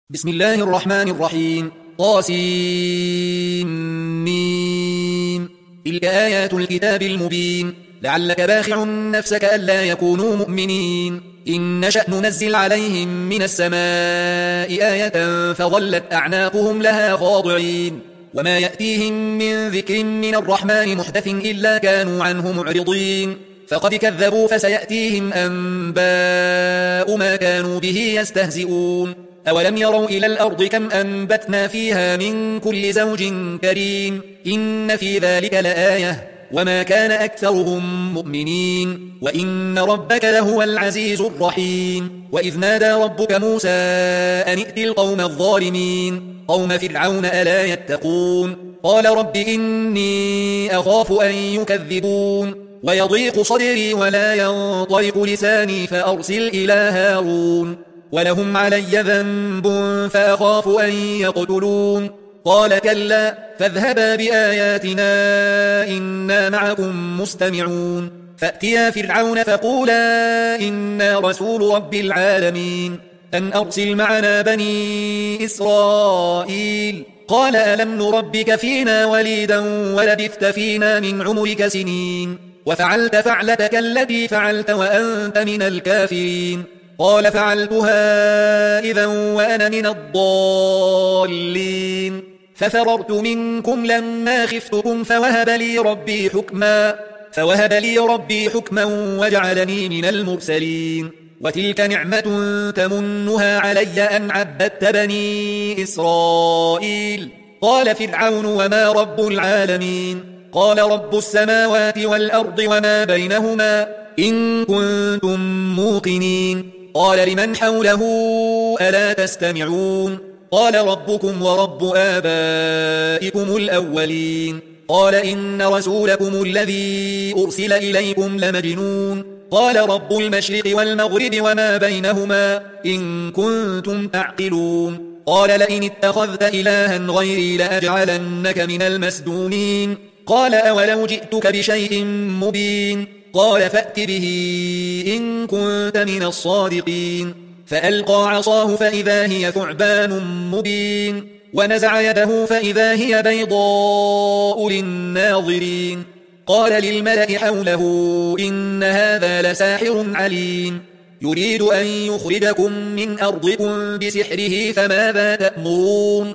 بسم الله الرحمن الرحيم طاسيم تلك آيات الكتاب المبين لعلك باخع نفسك ألا يكونوا مؤمنين إن نشأ ننزل عليهم من السماء آية فظلت أعناقهم لها خاضعين وما يأتيهم من ذكر من الرحمن محدث إلا كانوا عنه معرضين فقد كذبوا فسيأتيهم أنباء ما كانوا به يستهزئون أولم يروا إلى الأرض كم أنبتنا فيها من كل زوج كريم إن في ذلك لآية وما كان أكثرهم مؤمنين وإن ربك لهو العزيز الرحيم وإذ نادى ربك موسى أن ائت القوم الظالمين قوم فرعون ألا يتقون قال رب إني أخاف أن يكذبون ويضيق صدري ولا ينطلق لساني فأرسل إلى هارون ولهم علي ذنب فأخاف أن يقتلون قال كلا فاذهبا بآياتنا إنا معكم مستمعون فأتيا فرعون فقولا إنا رسول رب العالمين أن أرسل معنا بني إسرائيل قال ألم نربك فينا وليدا ولبثت فينا من عمرك سنين وفعلت فعلتك التي فعلت وأنت من الكافرين قال فعلتها إذا وأنا من الضالين ففررت منكم لما خفتكم فوهب لي ربي حكما وجعلني من المرسلين وتلك نعمة تمنها علي أن عبدت بني إسرائيل قال فرعون وما رب العالمين قال رب السماوات والأرض وما بينهما إن كنتم موقنين قال لمن حوله ألا تستمعون قال ربكم ورب آبائكم الأولين قال إن رسولكم الذي أرسل إليكم لمجنون قال رب المشرق والمغرب وما بينهما إن كنتم تعقلون قال لئن اتخذت إلها غيري لأجعلنك من المسجونين قال أولو جئتك بشيء مبين قال فأت به إن كنت من الصادقين فألقى عصاه فإذا هي ثعبان مبين ونزع يده فإذا هي بيضاء للناظرين قال للملأ حوله إن هذا لساحر عليم يريد أن يخرجكم من أرضكم بسحره فماذا تأمرون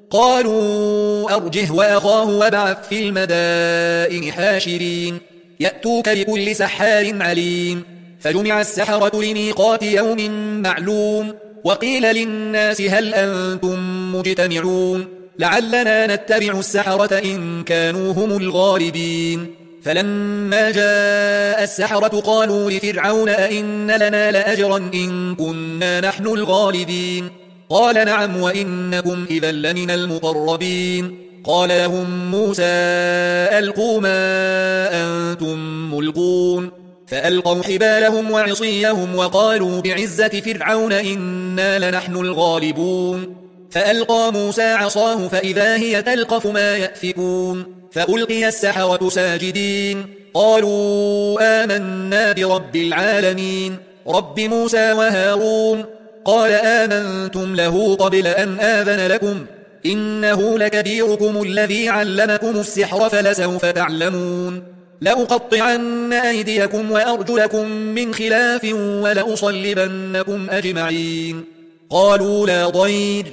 قالوا أرجه وأخاه وابعث في المدائن حاشرين يأتوك بكل سحار عليم فجمع السحرة لميقات يوم معلوم وقيل للناس هل أنتم مجتمعون لعلنا نتبع السحرة إن كانوا هم الغالبين فلما جاء السحرة قالوا لفرعون أئن لنا لأجرا إن كنا نحن الغالبين قال نعم وإنكم إذا لمن المقربين قال لهم موسى ألقوا ما أنتم ملقون فألقوا حبالهم وعصيهم وقالوا بعزة فرعون إنا لنحن الغالبون فألقى موسى عصاه فإذا هي تلقف ما يأفكون فألقي السحرة ساجدين قالوا آمنا برب العالمين رب موسى وهارون قال آمنتم له قبل أن آذن لكم إنه لكبيركم الذي علمكم السحر فلسوف تعلمون لأقطعن أيديكم وأرجلكم من خلاف ولأصلبنكم أجمعين قالوا لا ضير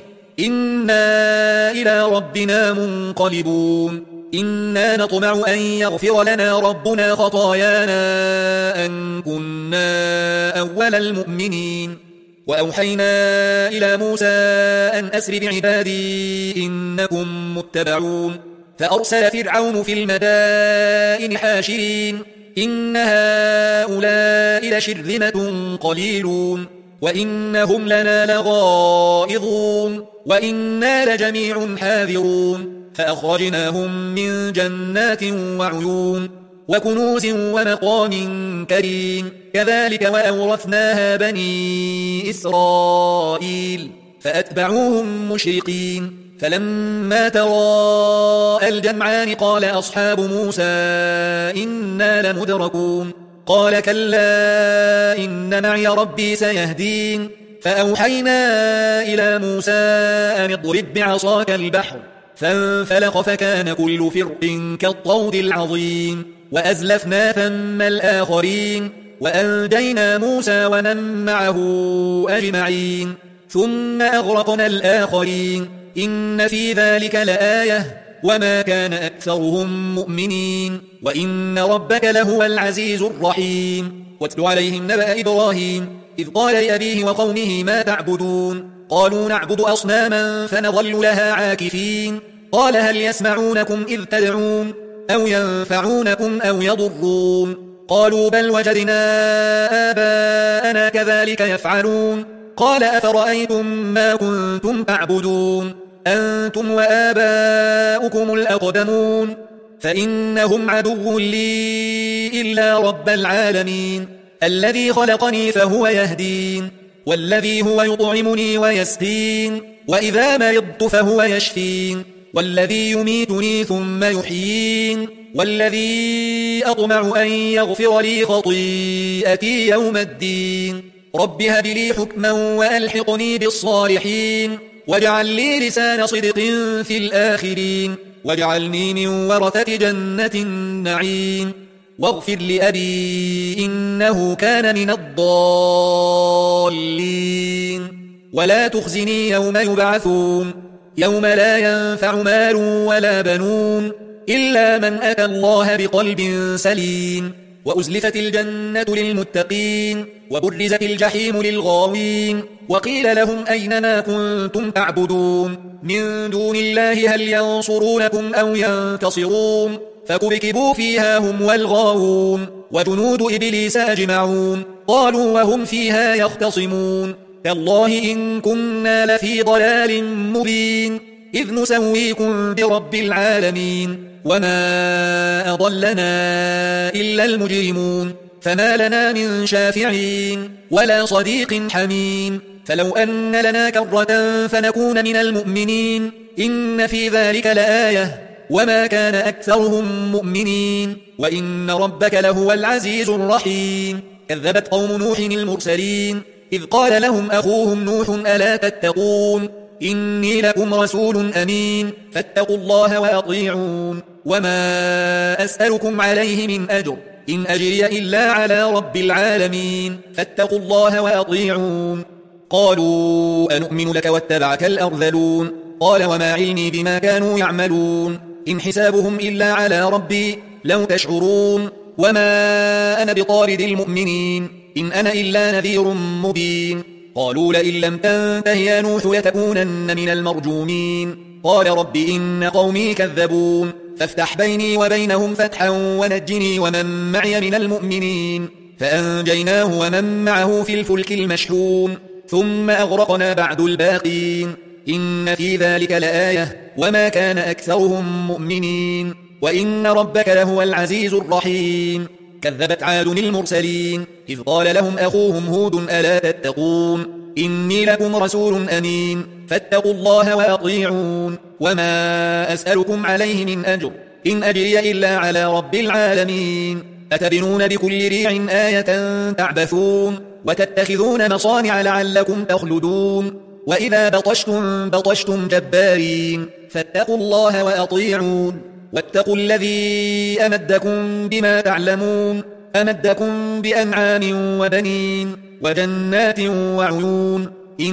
إنا إلى ربنا منقلبون إنا نطمع أن يغفر لنا ربنا خطايانا أن كنا أول المؤمنين وأوحينا إلى موسى أن أسر بعبادي إنكم متبعون فأرسل فرعون في المدائن حاشرين إن هؤلاء لشرذمة قليلون وإنهم لنا لغائظون وإنا لجميع حاذرون فأخرجناهم من جنات وعيون وكنوز ومقام كريم كذلك وأورثناها بني إسرائيل فأتبعوهم مشرقين فلما تراءى الجمعان قال أصحاب موسى إنا لمدركون قال كلا إن معي ربي سيهدين فأوحينا إلى موسى أن اضرب بعصاك البحر فانفلق فكان كل فرق كالطود العظيم وأزلفنا ثم الآخرين وأنجينا موسى ومن معه أجمعين ثم أغرقنا الآخرين إن في ذلك لآية وما كان أكثرهم مؤمنين وإن ربك لهو العزيز الرحيم واتل عليهم نبأ إبراهيم إذ قال لأبيه وقومه ما تعبدون قالوا نعبد أصناما فنظل لها عاكفين قال هل يسمعونكم إذ تدعون أو ينفعونكم أو يضرون قالوا بل وجدنا آباءنا كذلك يفعلون قال أفرأيتم ما كنتم تعبدون أنتم وآباؤكم الأقدمون فإنهم عدو لي إلا رب العالمين الذي خلقني فهو يهدين والذي هو يطعمني ويسقين وإذا مرضت فهو يشفين والذي يميتني ثم يحيين والذي أطمع أن يغفر لي خطيئتي يوم الدين رب هب لي حكما وألحقني بالصالحين واجعل لي لسان صدق في الآخرين واجعلني من ورثة جنة النعيم واغفر لأبي إنه كان من الضالين ولا تخزني يوم يبعثون يوم لا ينفع مال ولا بنون إلا من أتى الله بقلب سليم وأزلفت الجنة للمتقين وبرزت الجحيم للغاوين وقيل لهم أين ما كنتم تعبدون من دون الله هل ينصرونكم أو ينتصرون فكبكبوا فيها هم والغاوون وجنود إبليس أجمعون قالوا وهم فيها يختصمون تالله إن كنا لفي ضلال مبين إذ نسويكم برب العالمين وما أضلنا إلا المجرمون فما لنا من شافعين ولا صديق حميم فلو أن لنا كرة فنكون من المؤمنين إن في ذلك لآية وما كان أكثرهم مؤمنين وإن ربك لهو العزيز الرحيم كذبت قوم نوح المرسلين إذ قال لهم أخوهم نوح ألا تتقون إني لكم رسول أمين فاتقوا الله وأطيعون وما أسألكم عليه من أجر إن أجري إلا على رب العالمين فاتقوا الله وأطيعون قالوا أنؤمن لك واتبعك الأرذلون قال وما علمي بما كانوا يعملون إن حسابهم إلا على ربي لو تشعرون وما أنا بطارد المؤمنين إن أنا إلا نذير مبين قالوا لئن لم تنته يا نوح لتكونن من المرجومين قال رب إن قومي كذبون فافتح بيني وبينهم فتحا ونجني ومن معي من المؤمنين فأنجيناه ومن معه في الفلك المشحون ثم أغرقنا بعد الباقين إن في ذلك لآية وما كان أكثرهم مؤمنين وإن ربك لهو العزيز الرحيم كذبت عاد المرسلين إذ قال لهم أخوهم هود ألا تتقون إني لكم رسول أمين فاتقوا الله وأطيعون وما أسألكم عليه من أجر إن أجري إلا على رب العالمين أتبنون بكل ريع آية تعبثون وتتخذون مصانع لعلكم تخلدون وإذا بطشتم جبارين فاتقوا الله وأطيعون واتقوا الذي أمدكم بما تعلمون أمدكم بأنعام وبنين وجنات وعيون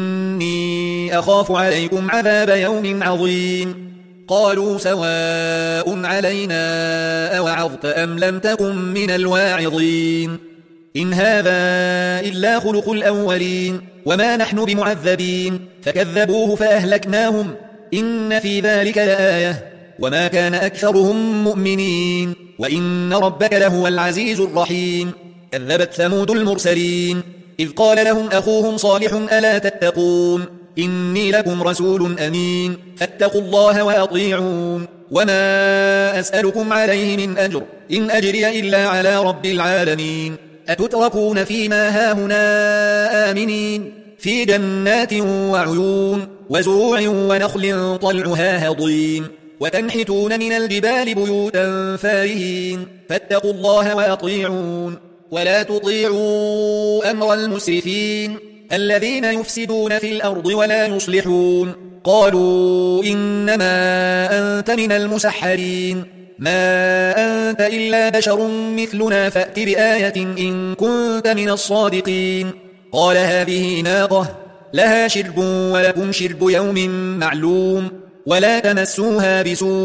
إني أخاف عليكم عذاب يوم عظيم قالوا سواء علينا أوعظت أم لم تكن من الواعظين إن هذا إلا خلق الأولين وما نحن بمعذبين فكذبوه فأهلكناهم إن في ذلك لآية وما كان أكثرهم مؤمنين وإن ربك لهو العزيز الرحيم كذبت ثمود المرسلين إذ قال لهم أخوهم صالح ألا تتقون إني لكم رسول أمين فاتقوا الله وأطيعون وما أسألكم عليه من أجر إن أجري إلا على رب العالمين أتتركون فيما هاهنا آمنين في جنات وعيون وزروع ونخل طلعها هضيم وتنحتون من الجبال بيوتا فارهين فاتقوا الله وأطيعون ولا تطيعوا أمر المسرفين الذين يفسدون في الأرض ولا يصلحون قالوا إنما أنت من المسحرين ما أنت إلا بشر مثلنا فأت بآية إن كنت من الصادقين قال هذه ناقة لها شرب ولكم شرب يوم معلوم ولا تمسوها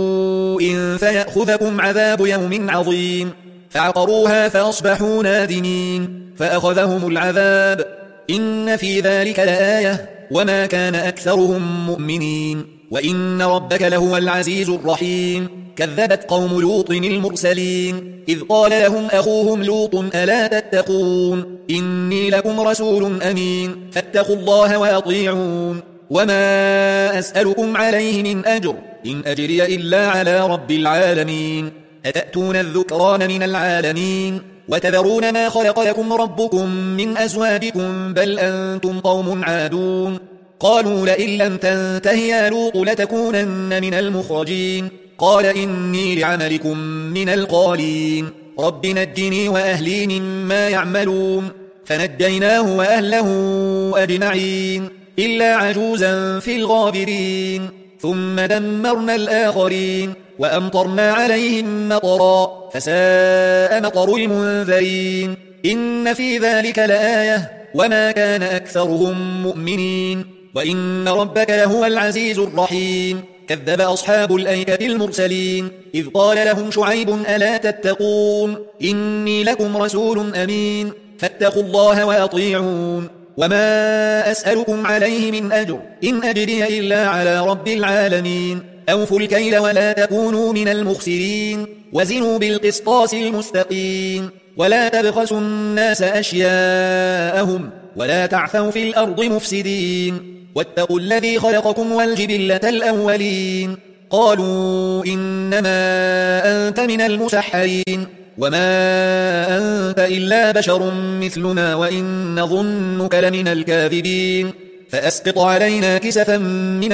بسوء فيأخذكم عذاب يوم عظيم فعقروها فأصبحوا نادمين فأخذهم العذاب إن في ذلك لآية وما كان أكثرهم مؤمنين وإن ربك لهو العزيز الرحيم كذبت قوم لوط المرسلين إذ قال لهم أخوهم لوط ألا تتقون إني لكم رسول أمين فاتقوا الله وأطيعون وما أسألكم عليه من أجر إن أجري إلا على رب العالمين أتأتون الذكران من العالمين وتذرون ما خلق لكم ربكم من أزواجكم بل أنتم قوم عادون قالوا لئن لم تنته يا لوط لتكونن من المخرجين قال إني لعملكم من القالين رب نجني وأهلي مما يعملون فنجيناه وأهله أجمعين إلا عجوزا في الغابرين ثم دمرنا الآخرين وأمطرنا عليهم مطرا فساء مطر المنذرين إن في ذلك لآية وما كان أكثرهم مؤمنين وإن ربك لهو العزيز الرحيم كذب أصحاب الأيكة المرسلين إذ قال لهم شعيب ألا تتقون إني لكم رسول أمين فاتقوا الله وأطيعون وما أسألكم عليه من أجر إن أجري إلا على رب العالمين أوفوا الكيل ولا تكونوا من المخسرين وزنوا بالقسطاس المستقيم ولا تبخسوا الناس أشياءهم ولا تعثوا في الأرض مفسدين واتقوا الذي خلقكم والجبلة الأولين قالوا إنما أنت من المسحرين وما أنت إلا بشر مثلنا وإن نظنك لمن الكاذبين فأسقط علينا كسفا من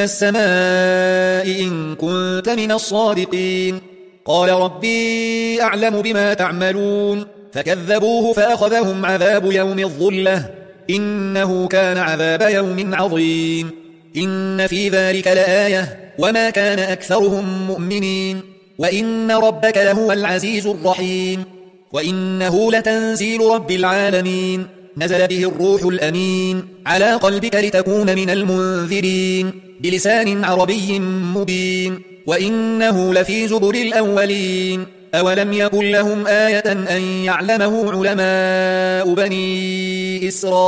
السماء إن كنت من الصادقين قال ربي أعلم بما تعملون فكذبوه فأخذهم عذاب يوم الظلة إنه كان عذاب يوم عظيم إن في ذلك لآية وما كان أكثرهم مؤمنين وإن ربك لهو العزيز الرحيم وإنه لتنزيل رب العالمين نزل به الروح الأمين على قلبك لتكون من المنذرين بلسان عربي مبين وإنه لفي زبر الأولين أولم يكن لهم آية أن يعلمه علماء بني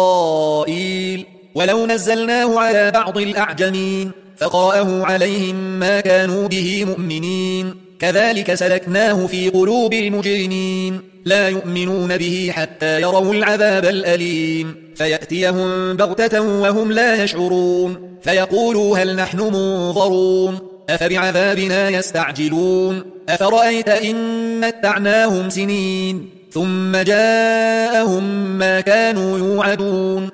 إسرائيل ولو نزلناه على بعض الأعجمين فقرأه عليهم ما كانوا به مؤمنين كذلك سلكناه في قلوب المجرمين لا يؤمنون به حتى يروا العذاب الأليم فيأتيهم بغتة وهم لا يشعرون فيقولوا هل نحن منظرون أفبعذابنا يستعجلون أفرأيت إن متعناهم سنين ثم جاءهم ما كانوا يوعدون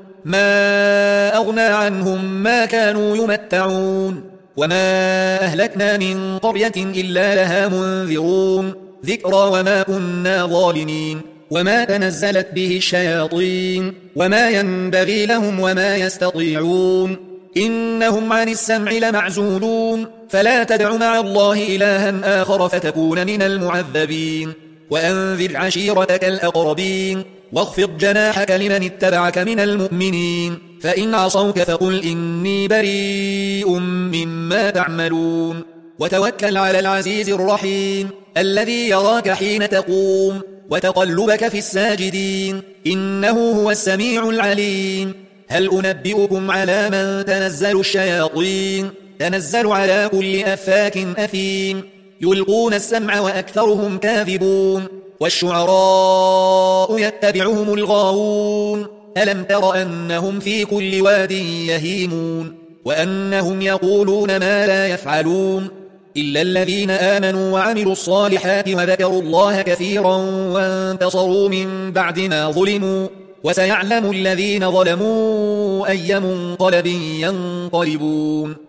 ما أغنى عنهم ما كانوا يمتعون وما أهلكنا من قرية إلا لها منذرون ذكرى وما كنا ظالمين وما تنزلت به الشياطين وما ينبغي لهم وما يستطيعون إنهم عن السمع لمعزولون فلا تدع مع الله إلها آخر فتكون من المعذبين وأنذر عشيرتك الأقربين واخفض جناحك لمن اتبعك من المؤمنين فإن عصوك فقل إني بريء مما تعملون وتوكل على العزيز الرحيم الذي يراك حين تقوم وتقلبك في الساجدين إنه هو السميع العليم هل أنبئكم على من تنزل الشياطين تنزل على كل أفاك أثيم يلقون السمع وأكثرهم كاذبون والشعراء يتبعهم الغاوون ألم تر أنهم في كل واد يهيمون وأنهم يقولون ما لا يفعلون إلا الذين آمنوا وعملوا الصالحات وذكروا الله كثيرا وانتصروا من بعد ما ظلموا وسيعلم الذين ظلموا أي منقلب ينقلبون